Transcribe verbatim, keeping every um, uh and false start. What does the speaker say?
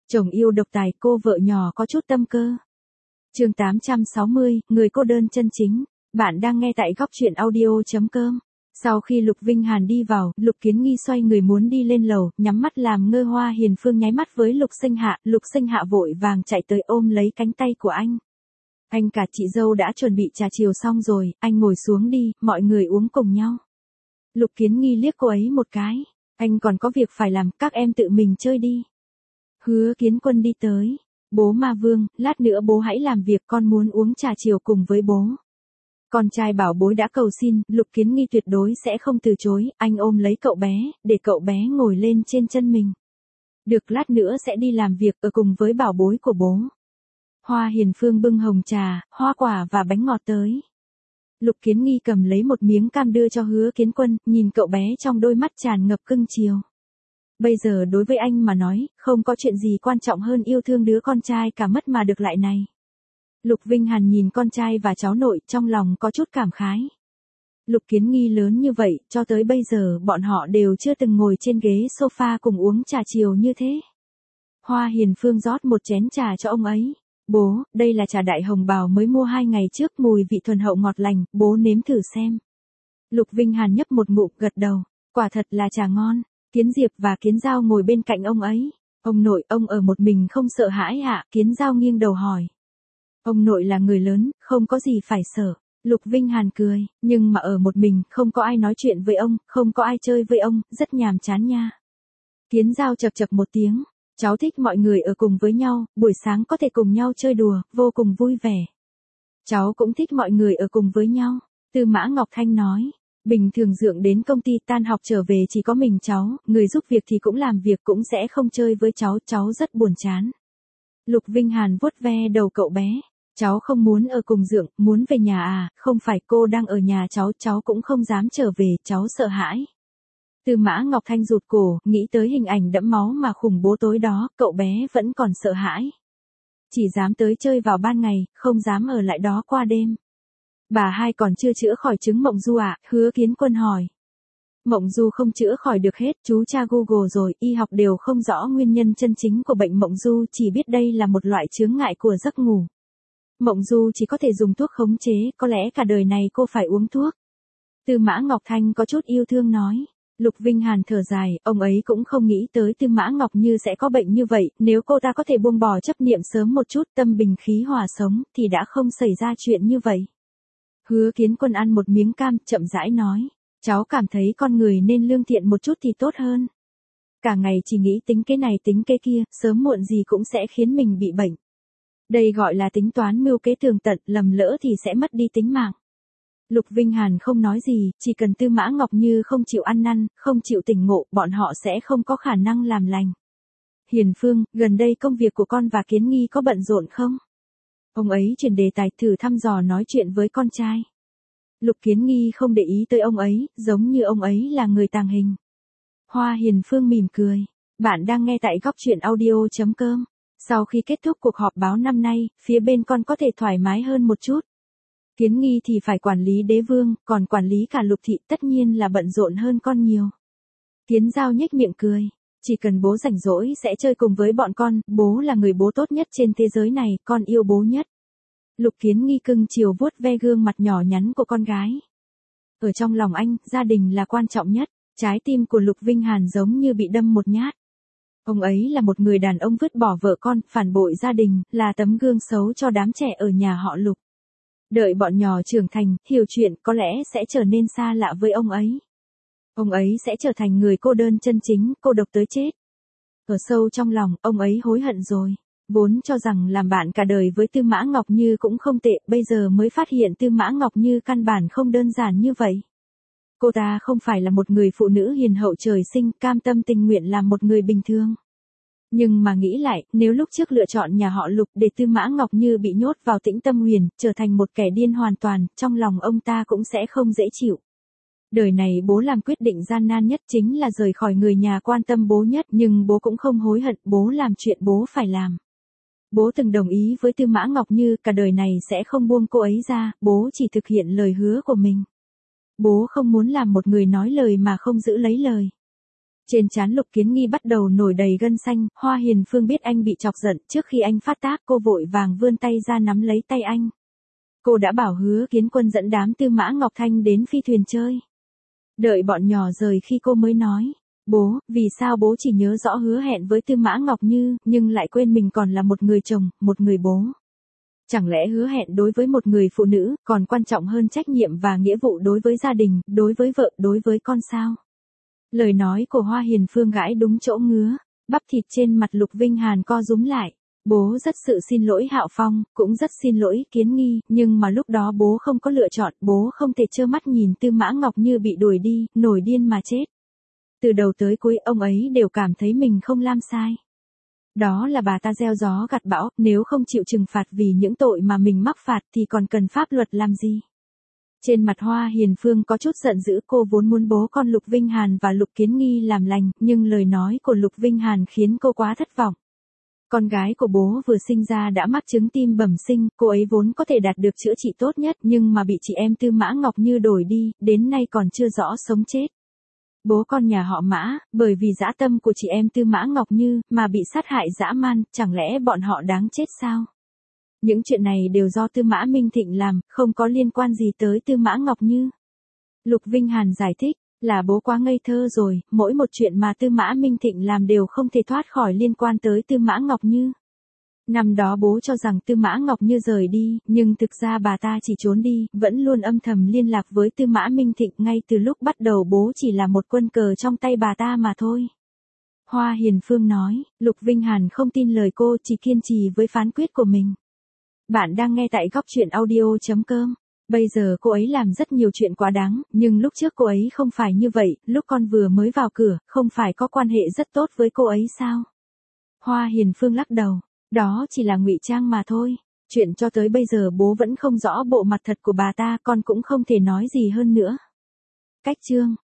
Chồng yêu độc tài, cô vợ nhỏ có chút tâm cơ. Chương tám trăm sáu mươi, người cô đơn chân chính. Bạn đang nghe tại góc truyện audio chấm com. Sau khi Lục Vinh Hàn đi vào, Lục Kiến Nghi xoay người muốn đi lên lầu, nhắm mắt làm ngơ. Hoa Hiền Phương nháy mắt với Lục Sinh Hạ, Lục Sinh Hạ vội vàng chạy tới ôm lấy cánh tay của anh. Anh cả chị dâu đã chuẩn bị trà chiều xong rồi, anh ngồi xuống đi, mọi người uống cùng nhau. Lục Kiến Nghi liếc cô ấy một cái, anh còn có việc phải làm, các em tự mình chơi đi. Hứa Kiến Quân đi tới, bố Ma Vương, lát nữa bố hãy làm việc, con muốn uống trà chiều cùng với bố. Con trai bảo bối đã cầu xin, Lục Kiến Nghi tuyệt đối sẽ không từ chối, anh ôm lấy cậu bé, để cậu bé ngồi lên trên chân mình. Được, lát nữa sẽ đi làm việc ở cùng với bảo bối của bố. Hoa Hiền Phương bưng hồng trà, hoa quả và bánh ngọt tới. Lục Kiến Nghi cầm lấy một miếng cam đưa cho Hứa Kiến Quân, nhìn cậu bé trong đôi mắt tràn ngập cưng chiều. Bây giờ đối với anh mà nói, không có chuyện gì quan trọng hơn yêu thương đứa con trai cả mất mà được lại này. Lục Vinh Hàn nhìn con trai và cháu nội, trong lòng có chút cảm khái. Lục Kiến Nghi lớn như vậy, cho tới bây giờ bọn họ đều chưa từng ngồi trên ghế sofa cùng uống trà chiều như thế. Hoa Hiền Phương rót một chén trà cho ông ấy. Bố, đây là trà đại hồng bào mới mua hai ngày trước, mùi vị thuần hậu ngọt lành, bố nếm thử xem. Lục Vinh Hàn nhấp một ngụm, gật đầu, quả thật là trà ngon. Kiến Diệp và Kiến Giao ngồi bên cạnh ông ấy. Ông nội, ông ở một mình không sợ hãi ạ? Kiến Giao nghiêng đầu hỏi. Ông nội là người lớn, không có gì phải sợ. Lục Vinh Hàn cười, nhưng mà ở một mình, không có ai nói chuyện với ông, không có ai chơi với ông, rất nhàm chán nha. Kiến Giao chập chập một tiếng. Cháu thích mọi người ở cùng với nhau, buổi sáng có thể cùng nhau chơi đùa, vô cùng vui vẻ. Cháu cũng thích mọi người ở cùng với nhau. Tư Mã Ngọc Thanh nói. Bình thường Dượng đến công ty tan học trở về chỉ có mình cháu, người giúp việc thì cũng làm việc, cũng sẽ không chơi với cháu, cháu rất buồn chán. Lục Vinh Hàn vuốt ve đầu cậu bé. Cháu không muốn ở cùng Dượng, muốn về nhà à? Không phải, cô đang ở nhà cháu, cháu cũng không dám trở về, cháu sợ hãi. Tư Mã Ngọc Thanh rụt cổ, nghĩ tới hình ảnh đẫm máu mà khủng bố tối đó, cậu bé vẫn còn sợ hãi. Chỉ dám tới chơi vào ban ngày, không dám ở lại đó qua đêm. Bà hai còn chưa chữa khỏi chứng mộng du ạ? Hứa Kiến Quân hỏi. Mộng du không chữa khỏi được hết, chú tra Google rồi, y học đều không rõ nguyên nhân chân chính của bệnh mộng du, chỉ biết đây là một loại chướng ngại của giấc ngủ. Mộng du chỉ có thể dùng thuốc khống chế, có lẽ cả đời này cô phải uống thuốc. Tư Mã Ngọc Thanh có chút yêu thương nói. Lục Vinh Hàn thở dài, ông ấy cũng không nghĩ tới Tư Mã Ngọc Như sẽ có bệnh như vậy, nếu cô ta có thể buông bỏ chấp niệm sớm một chút, tâm bình khí hòa sống, thì đã không xảy ra chuyện như vậy. Hứa Kiến Quân ăn một miếng cam, chậm rãi nói, cháu cảm thấy con người nên lương thiện một chút thì tốt hơn. Cả ngày chỉ nghĩ tính cái này tính cái kia, sớm muộn gì cũng sẽ khiến mình bị bệnh. Đây gọi là tính toán mưu kế tường tận, lầm lỡ thì sẽ mất đi tính mạng. Lục Vinh Hàn không nói gì, chỉ cần Tư Mã Ngọc Như không chịu ăn năn, không chịu tỉnh ngộ, bọn họ sẽ không có khả năng làm lành. Hiền Phương, gần đây công việc của con và Kiến Nghi có bận rộn không? Ông ấy chuyển đề tài, thử thăm dò nói chuyện với con trai. Lục Kiến Nghi không để ý tới ông ấy, giống như ông ấy là người tàng hình. Hoa Hiền Phương mỉm cười. Bạn đang nghe tại góc truyện audio chấm com. Sau khi kết thúc cuộc họp báo năm nay, phía bên con có thể thoải mái hơn một chút. Kiến Nghi thì phải quản lý đế vương, còn quản lý cả Lục thị tất nhiên là bận rộn hơn con nhiều. Kiến Giao nhếch miệng cười. Chỉ cần bố rảnh rỗi sẽ chơi cùng với bọn con, bố là người bố tốt nhất trên thế giới này, con yêu bố nhất. Lục Kiến Nghi cưng chiều vuốt ve gương mặt nhỏ nhắn của con gái. Ở trong lòng anh, gia đình là quan trọng nhất, trái tim của Lục Vinh Hàn giống như bị đâm một nhát. Ông ấy là một người đàn ông vứt bỏ vợ con, phản bội gia đình, là tấm gương xấu cho đám trẻ ở nhà họ Lục. Đợi bọn nhỏ trưởng thành, hiểu chuyện, có lẽ sẽ trở nên xa lạ với ông ấy. Ông ấy sẽ trở thành người cô đơn chân chính, cô độc tới chết. Ở sâu trong lòng, ông ấy hối hận rồi. Vốn cho rằng làm bạn cả đời với Tư Mã Ngọc Như cũng không tệ, bây giờ mới phát hiện Tư Mã Ngọc Như căn bản không đơn giản như vậy. Cô ta không phải là một người phụ nữ hiền hậu trời sinh, cam tâm tình nguyện làm một người bình thường. Nhưng mà nghĩ lại, nếu lúc trước lựa chọn nhà họ Lục để Tư Mã Ngọc Như bị nhốt vào Tĩnh Tâm Huyền, trở thành một kẻ điên hoàn toàn, trong lòng ông ta cũng sẽ không dễ chịu. Đời này bố làm quyết định gian nan nhất chính là rời khỏi người nhà quan tâm bố nhất, nhưng bố cũng không hối hận, bố làm chuyện bố phải làm. Bố từng đồng ý với Tư Mã Ngọc Như cả đời này sẽ không buông cô ấy ra, bố chỉ thực hiện lời hứa của mình. Bố không muốn làm một người nói lời mà không giữ lấy lời. Trên trán Lục Kiến Nghi bắt đầu nổi đầy gân xanh, Hoa Hiền Phương biết anh bị chọc giận, trước khi anh phát tác cô vội vàng vươn tay ra nắm lấy tay anh. Cô đã bảo Hứa Kiến Quân dẫn đám Tư Mã Ngọc Thanh đến phi thuyền chơi. Đợi bọn nhỏ rời khi cô mới nói, bố, vì sao bố chỉ nhớ rõ hứa hẹn với Tư Mã Ngọc Như, nhưng lại quên mình còn là một người chồng, một người bố. Chẳng lẽ hứa hẹn đối với một người phụ nữ, còn quan trọng hơn trách nhiệm và nghĩa vụ đối với gia đình, đối với vợ, đối với con sao? Lời nói của Hoa Hiền Phương gãi đúng chỗ ngứa, bắp thịt trên mặt Lục Vinh Hàn co rúm lại. Bố rất sự xin lỗi Hạo Phong, cũng rất xin lỗi Kiến Nghi, nhưng mà lúc đó bố không có lựa chọn, bố không thể trơ mắt nhìn Tư Mã Ngọc Như bị đuổi đi, nổi điên mà chết. Từ đầu tới cuối ông ấy đều cảm thấy mình không làm sai. Đó là bà ta gieo gió gặt bão, nếu không chịu trừng phạt vì những tội mà mình mắc phạt thì còn cần pháp luật làm gì. Trên mặt Hoa Hiền Phương có chút giận dữ, cô vốn muốn bố con Lục Vinh Hàn và Lục Kiến Nghi làm lành, nhưng lời nói của Lục Vinh Hàn khiến cô quá thất vọng. Con gái của bố vừa sinh ra đã mắc chứng tim bẩm sinh, cô ấy vốn có thể đạt được chữa trị tốt nhất nhưng mà bị chị em Tư Mã Ngọc Như đổi đi, đến nay còn chưa rõ sống chết. Bố con nhà họ Mã, bởi vì dã tâm của chị em Tư Mã Ngọc Như, mà bị sát hại dã man, chẳng lẽ bọn họ đáng chết sao? Những chuyện này đều do Tư Mã Minh Thịnh làm, không có liên quan gì tới Tư Mã Ngọc Như. Lục Vinh Hàn giải thích, là bố quá ngây thơ rồi, mỗi một chuyện mà Tư Mã Minh Thịnh làm đều không thể thoát khỏi liên quan tới Tư Mã Ngọc Như. Năm đó bố cho rằng Tư Mã Ngọc Như rời đi, nhưng thực ra bà ta chỉ trốn đi, vẫn luôn âm thầm liên lạc với Tư Mã Minh Thịnh, ngay từ lúc bắt đầu bố chỉ là một quân cờ trong tay bà ta mà thôi. Hoa Hiền Phương nói, Lục Vinh Hàn không tin lời cô, chỉ kiên trì với phán quyết của mình. Bạn đang nghe tại góc truyện audio chấm com. Bây giờ cô ấy làm rất nhiều chuyện quá đáng, nhưng lúc trước cô ấy không phải như vậy, lúc con vừa mới vào cửa, không phải có quan hệ rất tốt với cô ấy sao? Hoa Hiền Phương lắc đầu, đó chỉ là ngụy trang mà thôi, chuyện cho tới bây giờ bố vẫn không rõ bộ mặt thật của bà ta, con cũng không thể nói gì hơn nữa. Cách chương